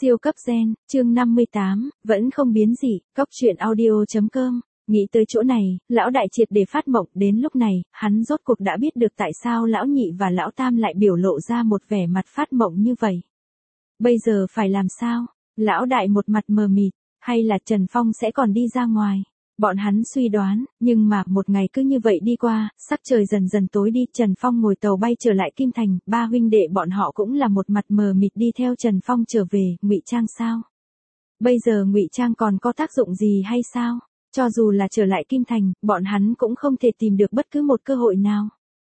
Siêu cấp gen, chương 58, vẫn không biến gì, cóc truyện audio.com. Nghĩ tới chỗ này, lão đại triệt để phát mộng, đến lúc này, hắn rốt cuộc đã biết được tại sao lão nhị và lão tam lại biểu lộ ra một vẻ mặt phát mộng như vậy. Bây giờ phải làm sao? Lão đại một mặt mờ mịt, hay là Trần Phong sẽ còn đi ra ngoài? Bọn hắn suy đoán, nhưng mà một ngày cứ như vậy đi qua, sắc trời dần dần tối đi, Trần Phong ngồi tàu bay trở lại Kim Thành, ba huynh đệ bọn họ cũng là một mặt mờ mịt đi theo Trần Phong trở về, ngụy trang sao? Bây giờ ngụy trang còn có tác dụng gì hay sao? Cho dù là trở lại Kim Thành, bọn hắn cũng không thể tìm được bất cứ một cơ hội nào.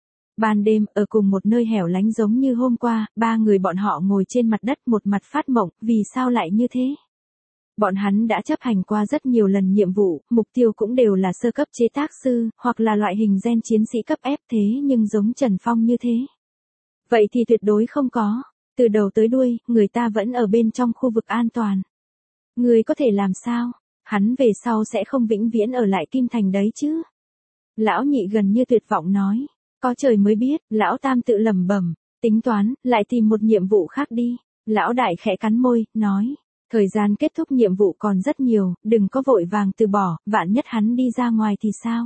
Ban đêm, ở cùng một nơi hẻo lánh giống như hôm qua, ba người bọn họ ngồi trên mặt đất một mặt phát mộng, vì sao lại như thế? Bọn hắn đã chấp hành qua rất nhiều lần nhiệm vụ, mục tiêu cũng đều là sơ cấp chế tác sư, hoặc là loại hình gen chiến sĩ cấp F thế nhưng giống Trần Phong như thế. Vậy thì tuyệt đối không có. Từ đầu tới đuôi, người ta vẫn ở bên trong khu vực an toàn. Người có thể làm sao? Hắn về sau sẽ không vĩnh viễn ở lại Kim Thành đấy chứ? Lão nhị gần như tuyệt vọng nói. Có trời mới biết, lão tam tự lẩm bẩm, tính toán, lại tìm một nhiệm vụ khác đi. Lão đại khẽ cắn môi, nói. Thời gian kết thúc nhiệm vụ còn rất nhiều, đừng có vội vàng từ bỏ, vạn nhất hắn đi ra ngoài thì sao?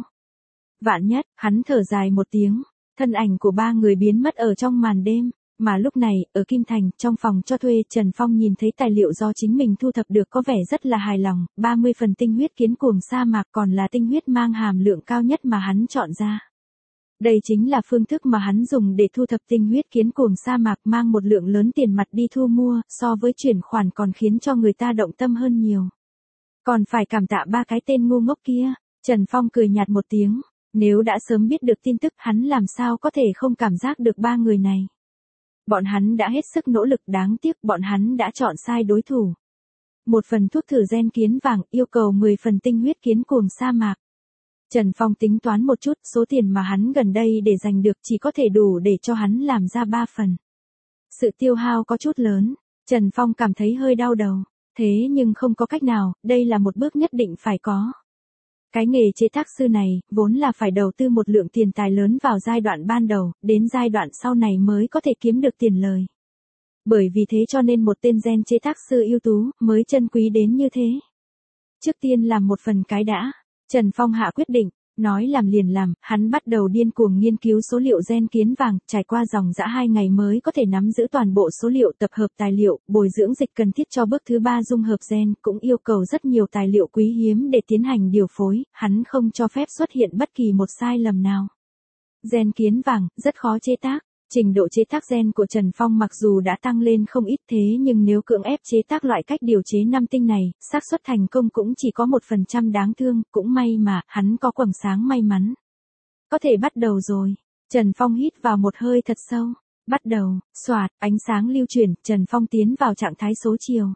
Vạn nhất, hắn thở dài một tiếng, thân ảnh của ba người biến mất ở trong màn đêm, mà lúc này, ở Kim Thành, trong phòng cho thuê, Trần Phong nhìn thấy tài liệu do chính mình thu thập được có vẻ rất là hài lòng, 30 phần tinh huyết kiến cuồng sa mạc còn là tinh huyết mang hàm lượng cao nhất mà hắn chọn ra. Đây chính là phương thức mà hắn dùng để thu thập tinh huyết kiến cuồng sa mạc, mang một lượng lớn tiền mặt đi thu mua, so với chuyển khoản còn khiến cho người ta động tâm hơn nhiều. Còn phải cảm tạ ba cái tên ngu ngốc kia. Trần Phong cười nhạt một tiếng, nếu đã sớm biết được tin tức hắn làm sao có thể không cảm giác được ba người này. Bọn hắn đã hết sức nỗ lực, đáng tiếc bọn hắn đã chọn sai đối thủ. Một phần thuốc thử gen kiến vàng yêu cầu 10 phần tinh huyết kiến cuồng sa mạc. Trần Phong tính toán một chút, số tiền mà hắn gần đây để giành được chỉ có thể đủ để cho hắn làm ra 3 phần. Sự tiêu hao có chút lớn, Trần Phong cảm thấy hơi đau đầu, thế nhưng không có cách nào, đây là một bước nhất định phải có. Cái nghề chế tác sư này, vốn là phải đầu tư một lượng tiền tài lớn vào giai đoạn ban đầu, đến giai đoạn sau này mới có thể kiếm được tiền lời. Bởi vì thế cho nên một tên gen chế tác sư ưu tú, mới chân quý đến như thế. Trước tiên làm một phần cái đã. Trần Phong hạ quyết định, nói làm liền làm, hắn bắt đầu điên cuồng nghiên cứu số liệu gen kiến vàng, trải qua dòng dã 2 ngày mới có thể nắm giữ toàn bộ số liệu, tập hợp tài liệu, bồi dưỡng dịch cần thiết cho bước thứ 3 dung hợp gen, cũng yêu cầu rất nhiều tài liệu quý hiếm để tiến hành điều phối, hắn không cho phép xuất hiện bất kỳ một sai lầm nào. Gen kiến vàng, rất khó chế tác. Trình độ chế tác gen của Trần Phong mặc dù đã tăng lên không ít thế nhưng nếu cưỡng ép chế tác loại cách điều chế 5 tinh này, xác suất thành công cũng chỉ có 1% đáng thương, cũng may mà, hắn có quầng sáng may mắn. Có thể bắt đầu rồi. Trần Phong hít vào một hơi thật sâu. Bắt đầu, xoạt, ánh sáng lưu chuyển, Trần Phong tiến vào trạng thái số chiều.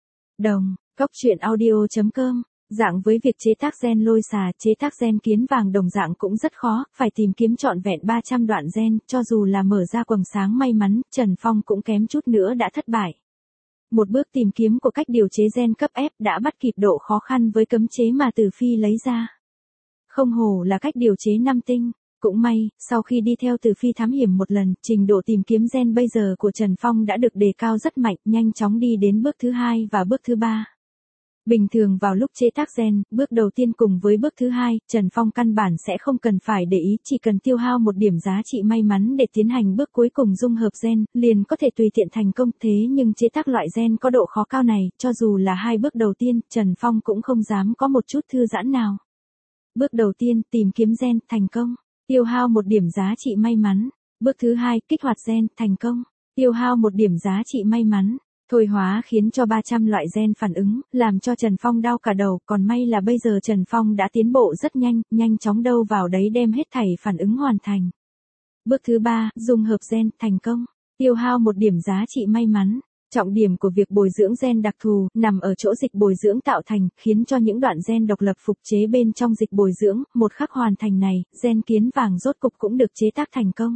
Đồng, cóc truyện audio.com. Dạng với việc chế tác gen lôi xà, chế tác gen kiến vàng đồng dạng cũng rất khó, phải tìm kiếm trọn vẹn 300 đoạn gen, cho dù là mở ra quầng sáng may mắn, Trần Phong cũng kém chút nữa đã thất bại. Một bước tìm kiếm của cách điều chế gen cấp F đã bắt kịp độ khó khăn với cấm chế mà Từ Phi lấy ra. Không hổ là cách điều chế 5 tinh, cũng may, sau khi đi theo Từ Phi thám hiểm một lần, trình độ tìm kiếm gen bây giờ của Trần Phong đã được đề cao rất mạnh, nhanh chóng đi đến bước thứ 2 và bước thứ 3. Bình thường vào lúc chế tác gen, bước đầu tiên cùng với bước thứ 2, Trần Phong căn bản sẽ không cần phải để ý, chỉ cần tiêu hao một điểm giá trị may mắn để tiến hành bước cuối cùng dung hợp gen, liền có thể tùy tiện thành công. Thế nhưng chế tác loại gen có độ khó cao này, cho dù là 2 bước đầu tiên, Trần Phong cũng không dám có một chút thư giãn nào. Bước đầu tiên, tìm kiếm gen, thành công. Tiêu hao một điểm giá trị may mắn. Bước thứ 2, kích hoạt gen, thành công. Tiêu hao một điểm giá trị may mắn. Thôi hóa khiến cho 300 loại gen phản ứng, làm cho Trần Phong đau cả đầu, còn may là bây giờ Trần Phong đã tiến bộ rất nhanh, nhanh chóng đâu vào đấy đem hết thảy phản ứng hoàn thành. Bước thứ 3, dung hợp gen, thành công. Tiêu hao một điểm giá trị may mắn. Trọng điểm của việc bồi dưỡng gen đặc thù, nằm ở chỗ dịch bồi dưỡng tạo thành, khiến cho những đoạn gen độc lập phục chế bên trong dịch bồi dưỡng, một khắc hoàn thành này, gen kiến vàng rốt cục cũng được chế tác thành công.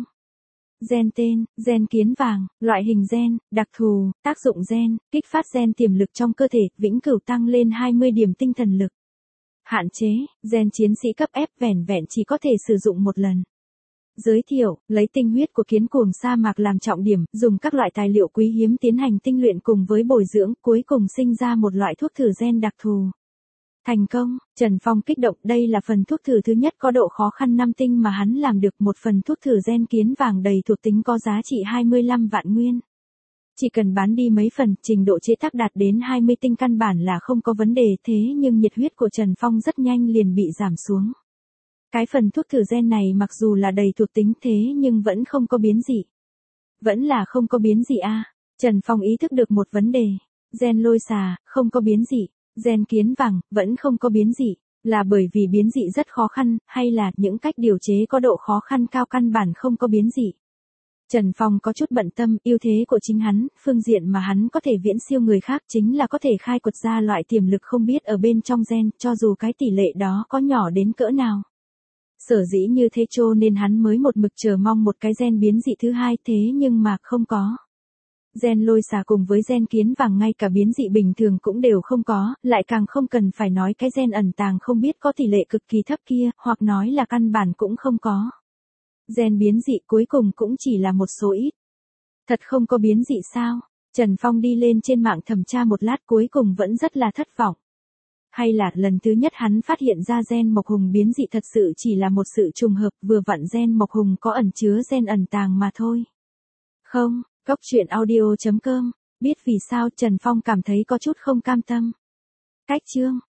Gen tên, gen kiến vàng, loại hình gen, đặc thù, tác dụng gen, kích phát gen tiềm lực trong cơ thể, vĩnh cửu tăng lên 20 điểm tinh thần lực. Hạn chế, gen chiến sĩ cấp F vẻn vẹn chỉ có thể sử dụng một lần. Giới thiệu, lấy tinh huyết của kiến cuồng sa mạc làm trọng điểm, dùng các loại tài liệu quý hiếm tiến hành tinh luyện cùng với bồi dưỡng, cuối cùng sinh ra một loại thuốc thử gen đặc thù. Thành công, Trần Phong kích động, đây là phần thuốc thử thứ nhất có độ khó khăn 5 tinh mà hắn làm được, một phần thuốc thử gen kiến vàng đầy thuộc tính có giá trị 25 vạn nguyên. Chỉ cần bán đi mấy phần, trình độ chế tác đạt đến 20 tinh căn bản là không có vấn đề, thế nhưng nhiệt huyết của Trần Phong rất nhanh liền bị giảm xuống. Cái phần thuốc thử gen này mặc dù là đầy thuộc tính thế nhưng vẫn không có biến dị. Vẫn là không có biến dị a. Trần Phong ý thức được một vấn đề. Gen lôi xà, không có biến dị. Gen kiến vàng, vẫn không có biến dị. Là bởi vì biến dị rất khó khăn, hay là những cách điều chế có độ khó khăn cao căn bản không có biến dị. Trần Phong có chút bận tâm, ưu thế của chính hắn, phương diện mà hắn có thể viễn siêu người khác chính là có thể khai quật ra loại tiềm lực không biết ở bên trong gen, cho dù cái tỷ lệ đó có nhỏ đến cỡ nào. Sở dĩ như thế cho nên hắn mới một mực chờ mong một cái gen biến dị thứ hai, thế nhưng mà không có. Gen lôi xà cùng với gen kiến vàng ngay cả biến dị bình thường cũng đều không có, lại càng không cần phải nói cái gen ẩn tàng không biết có tỷ lệ cực kỳ thấp kia, hoặc nói là căn bản cũng không có. Gen biến dị cuối cùng cũng chỉ là một số ít. Thật không có biến dị sao? Trần Phong đi lên trên mạng thẩm tra một lát cuối cùng vẫn rất là thất vọng. Hay là lần thứ nhất hắn phát hiện ra gen mộc hùng biến dị thật sự chỉ là một sự trùng hợp, vừa vặn gen mộc hùng có ẩn chứa gen ẩn tàng mà thôi. Không, Cốc Truyện Audio.com, biết vì sao Trần Phong cảm thấy có chút không cam tâm. Cách chương